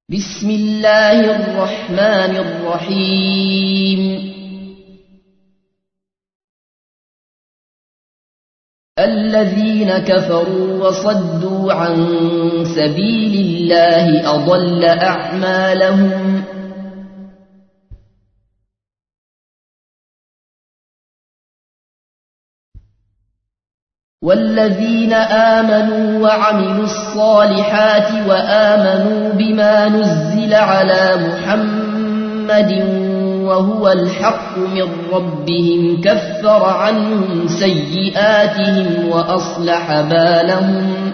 بسم الله الرحمن الرحيم. الذين كفروا وصدوا عن سبيل الله أضل أعمالهم. والذين آمنوا وعملوا الصالحات وآمنوا بما نزل على محمد وهو الحق من ربهم كفر عنهم سيئاتهم وأصلح بالهم.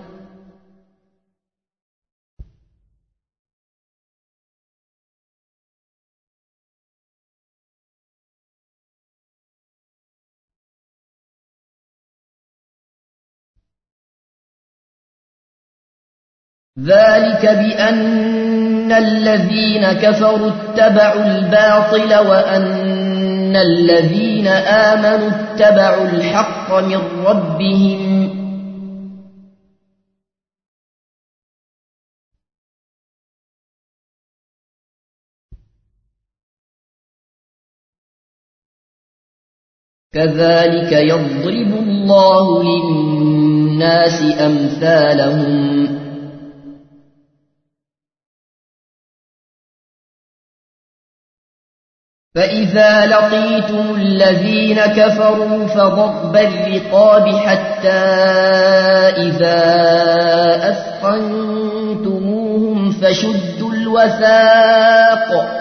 ذلك بأن الذين كفروا اتبعوا الباطل وأن الذين آمنوا اتبعوا الحق من ربهم. كذلك يضرب الله للناس أمثالهم. فإذا لقيتم الذين كفروا فضرب الرقاب حتى إذا أثخنتموهم فشدوا الوثاق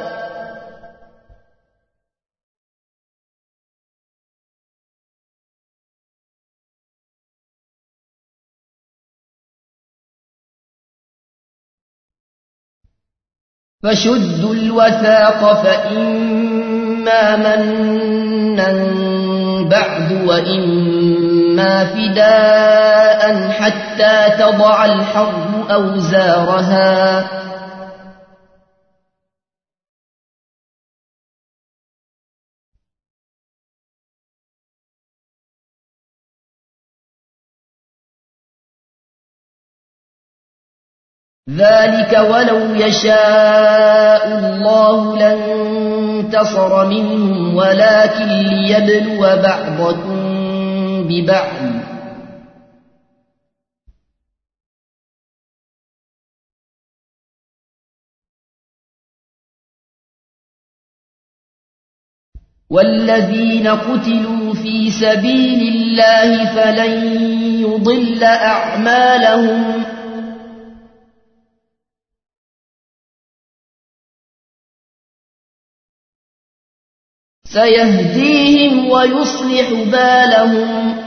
فإما منا بعد وإما فداء حتى تضع الحرب أوزارها. ذلك ولو يشاء الله لانتصر منهم ولكن ليبلو بعضكم ببعض. والذين قتلوا في سبيل الله فلن يضل أعمالهم. سيهديهم ويصلح بالهم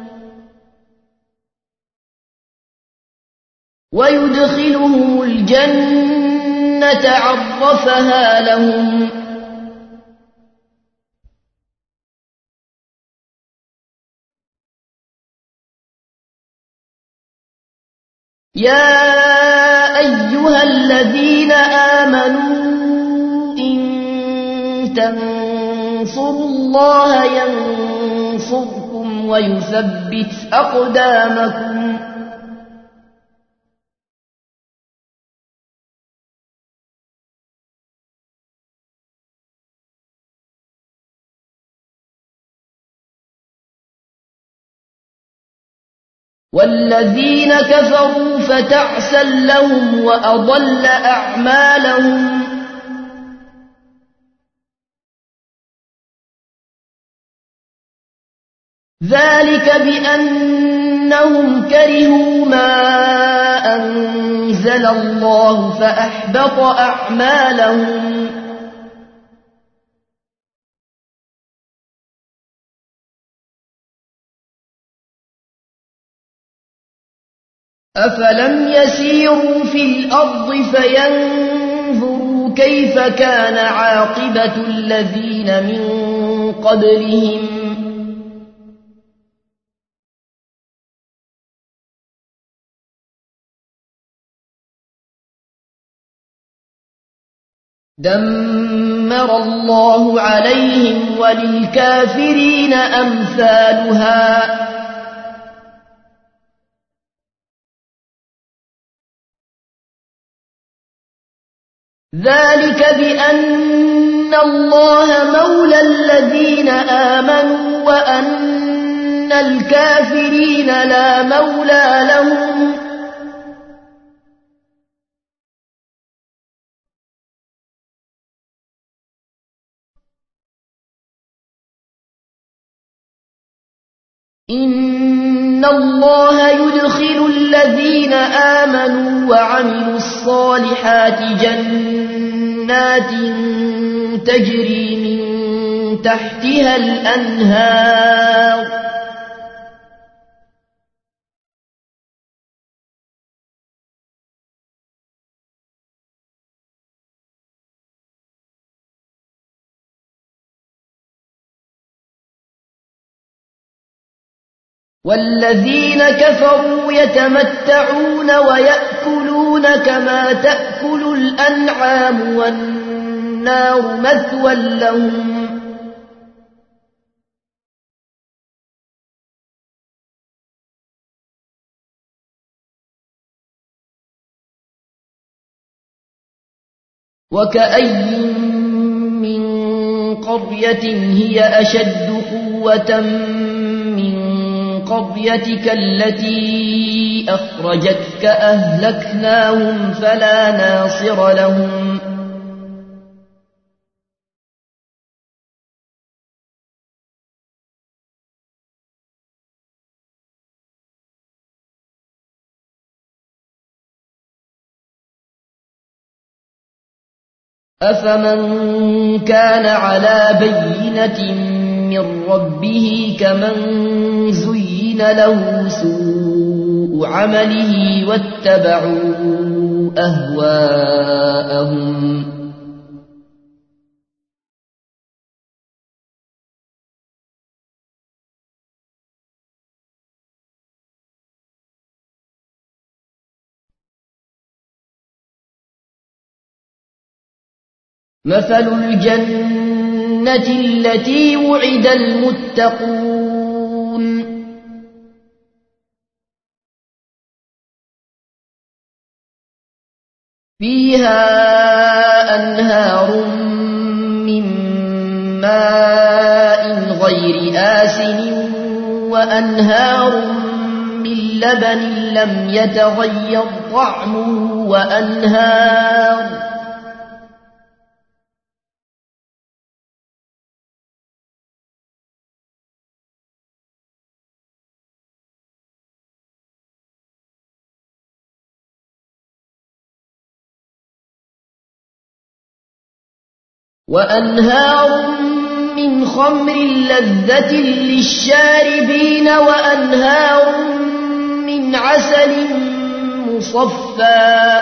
ويدخلهم الجنة عرفها لهم. يا أيها الذين آمنوا إن تنصروا الله ينصركم ويثبت أقدامكم. والذين كفروا فتعسا لهم وأضل أعمالهم. ذلك بأنهم كرهوا ما أنزل الله فأحبط أعمالهم. أفلم يسيروا في الأرض فينظروا كيف كان عاقبة الذين من قبلهم. دمر الله عليهم وللكافرين أمثالها. ذلك بأن الله مولى الذين آمنوا وأن الكافرين لا مولى لهم. إن الله يدخل الذين آمنوا وعملوا الصالحات جنات تجري من تحتها الأنهار والذين كفروا يتمتعون ويأكلون كما تأكل الأنعام والنار مثوى لهم. وكأي من قرية هي أشد قوة من قريتك التي أخرجتك أهلكناهم فلا ناصر لهم. أفمن كان على بينة من ربه كمن زين له سوء عمله واتبعوا أهواءهم. مثل الجنة التي وعد المتقون فيها أنهار من ماء غير آسن وأنهار من لبن لم يتغير طعمه وأنهار من خمر لذة للشاربين وأنهار من عسل مصفى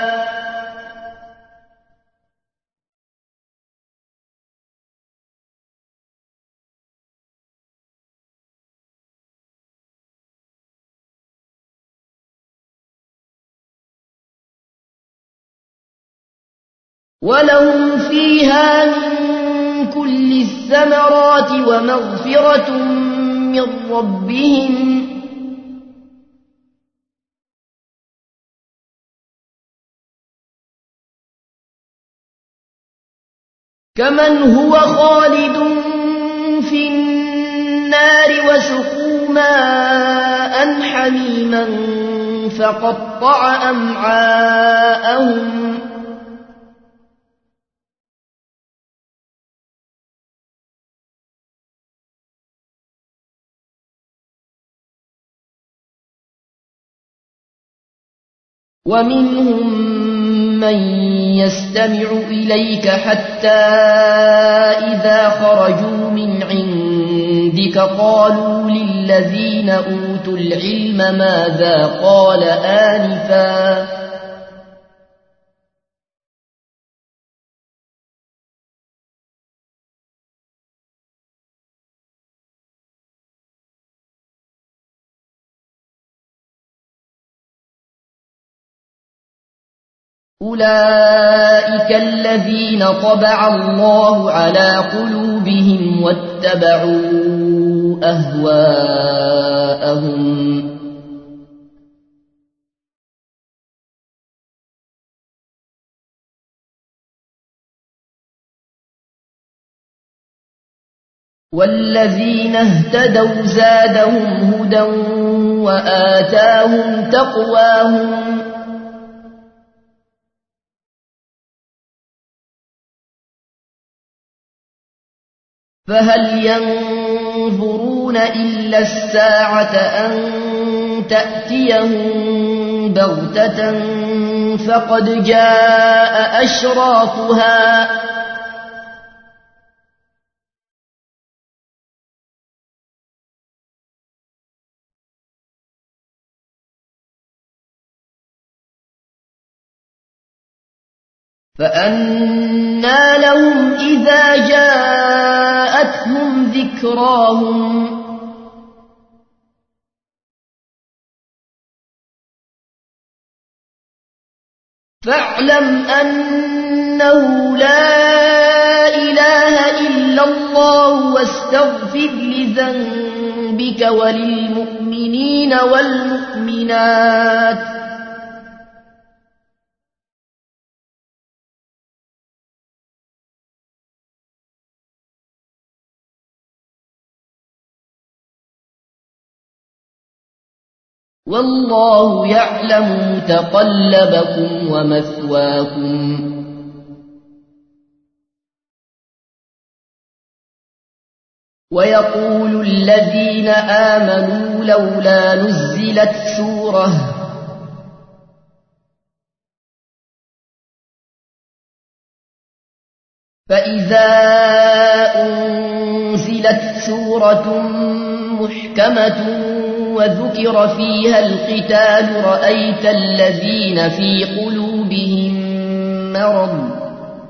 ولهم فيها من كل الثمرات ومغفرة من ربهم كمن هو خالد في النار وسقوا ماء حميما فقطع أمعاءهم ومنهم من يستمع إليك حتى إذا خرجوا من عندك قالوا للذين أوتوا العلم ماذا قال آنفا أولئك الذين طبع الله على قلوبهم واتبعوا أهواءهم والذين اهتدوا زادهم هدى وآتاهم تقواهم فهل ينظرون إلا الساعة أن تأتيهم بغتة فقد جاء أشراطها فأنى لهم إذا جاءتهم ذكراهم فاعلم أنه لا إله إلا الله واستغفر لذنبك وللمؤمنين والمؤمنات والله يعلم متقلبكم ومثواكم ويقول الذين آمنوا لولا نزلت سورة فإذا أنزلت سورة محكمة وذكر فيها القتال رأيت الذين في قلوبهم مرض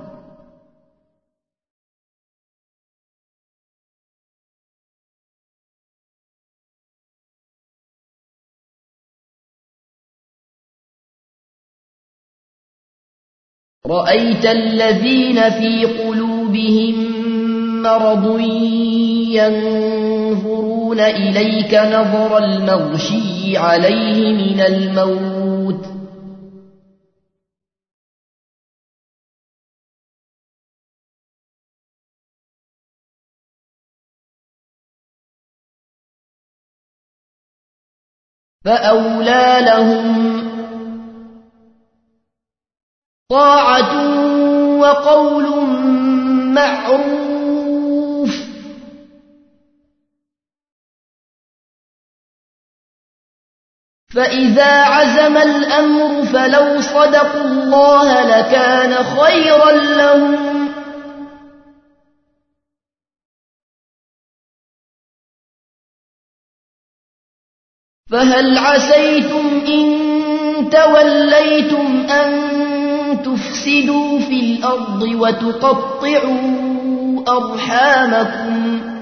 ينظرون إليك نظر المغشي عليه من الموت فأولى لهم طاعة وقول معروف فإذا عزم الأمر فلو صدقوا الله لكان خيرا لهم فهل عسيتم إن توليتم أن تفسدوا في الأرض وتقطعوا أرحامكم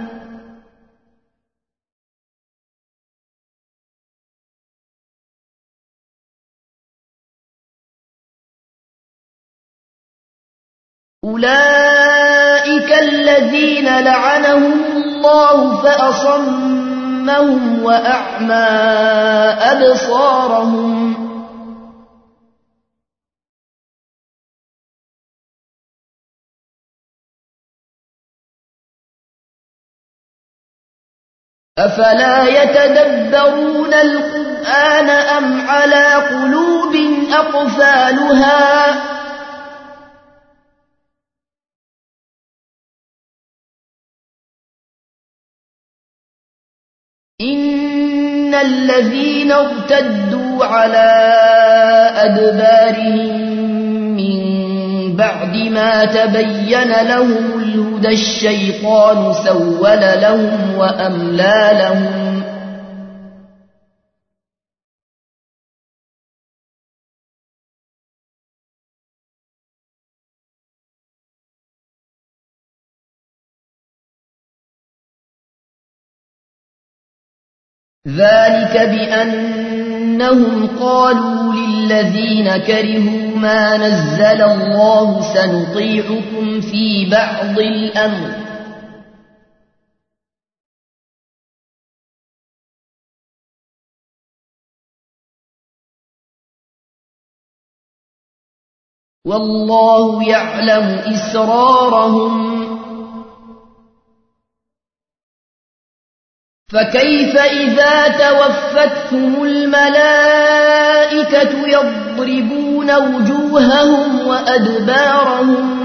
أولئك الذين لعنهم الله فأصمهم وأعمى أبصارهم أفلا يتدبرون القرآن أم على قلوب أقفالها إن الذين ارتدوا على أدبارهم من بعد ما تبين لهم الهدى الشيطان سول لهم وأملى لهم ذلك بأنهم قالوا للذين كرهوا ما نزل الله سنطيعكم في بعض الأمر والله يعلم إسرارهم فكيف إذا توفتهم الملائكة يضربون وجوههم وأدبارهم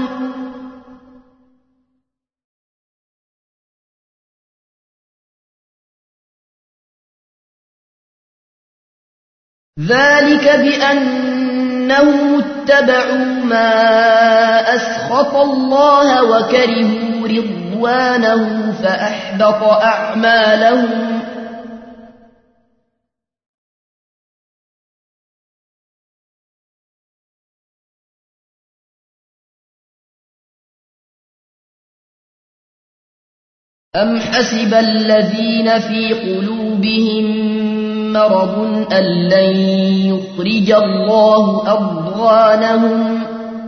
ذلك بأنهم اتبعوا ما أسخط الله وكرهوا رضوانه فأحبط أعمالهم أم حسب الذين في قلوبهم مرض أن لن يخرج الله أضغانهم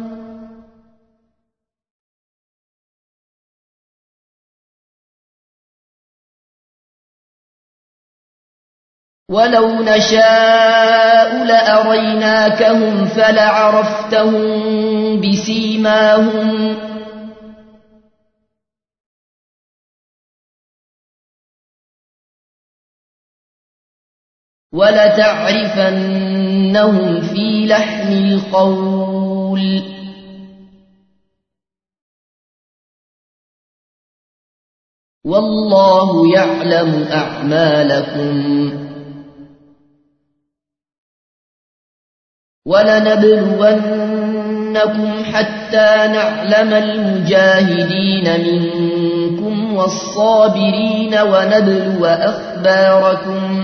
ولو نشاء لأريناكهم فلعرفتهم بسيماهم ولتعرفنهم في لحن القول والله يعلم أعمالكم ولنبلونكم حتى نعلم المجاهدين منكم والصابرين ونبلو أخباركم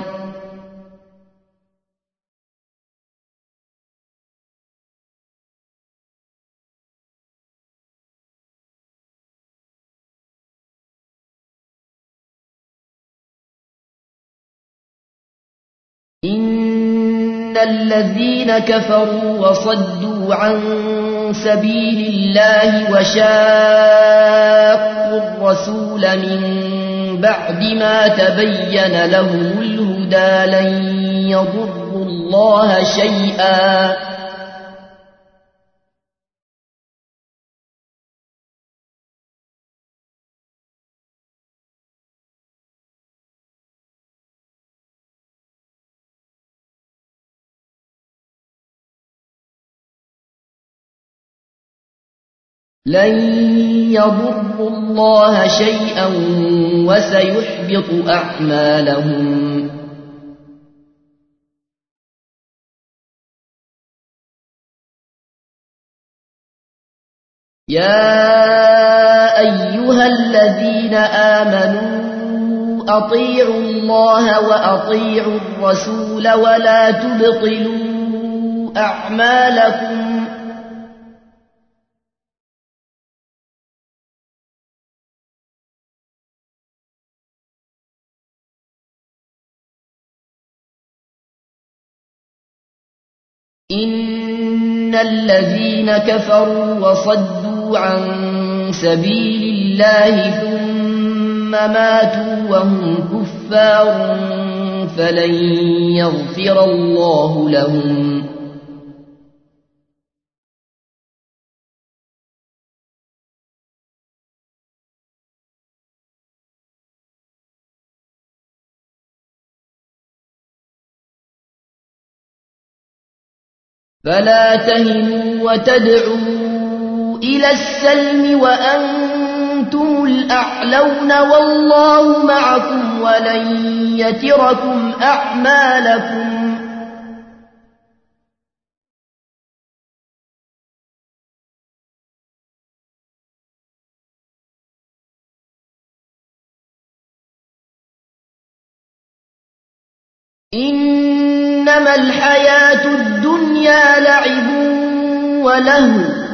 إن الذين كفروا وصدوا عن سبيل الله وشاقوا الرسول من بعد ما تبين لهم الهدى لن يضروا الله شيئا وسيحبط أعمالهم يا أيها الذين آمنوا أطيعوا الله وأطيعوا الرسول ولا تبطلوا أعمالكم إن الذين كفروا وصدوا عن سبيل الله ثم ماتوا وهم كفار فلن يغفر الله لهم فلا تهنوا وتدعوا إلى السلم وأنتم الأعلون والله معكم ولن يتركم أعمالكم إنما الحياة الدنيا لعب ولهو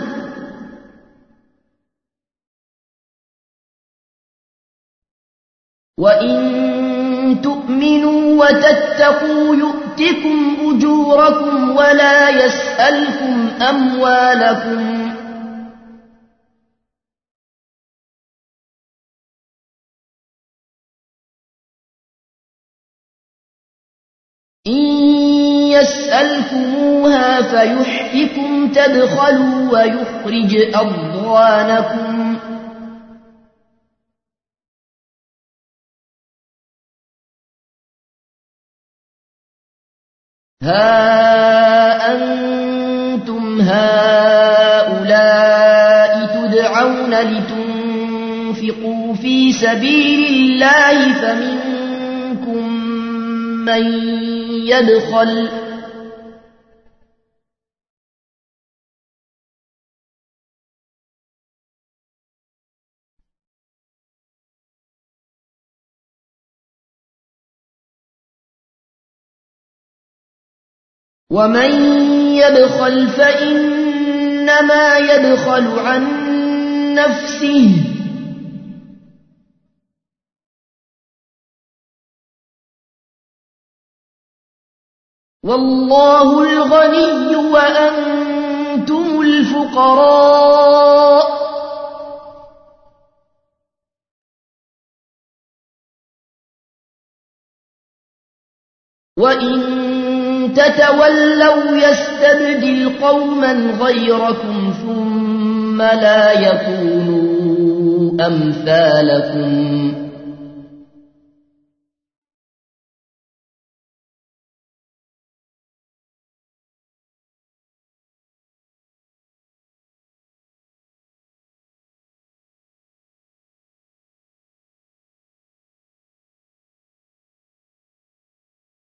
وإن تؤمنوا وتتقوا يؤتكم أجوركم ولا يسألكم أموالكم إن يسألكموها فيحفكم تبخلوا ويخرج أضغانكم ها أنتم هؤلاء تدعون لتنفقوا في سبيل الله فمنكم من يبخل ومن يبخل فإنما يبخل عن نفسه والله الغني وأنتم الفقراء وإن تتولوا يستبدل قوما غيركم ثم لا يكونوا أمثالكم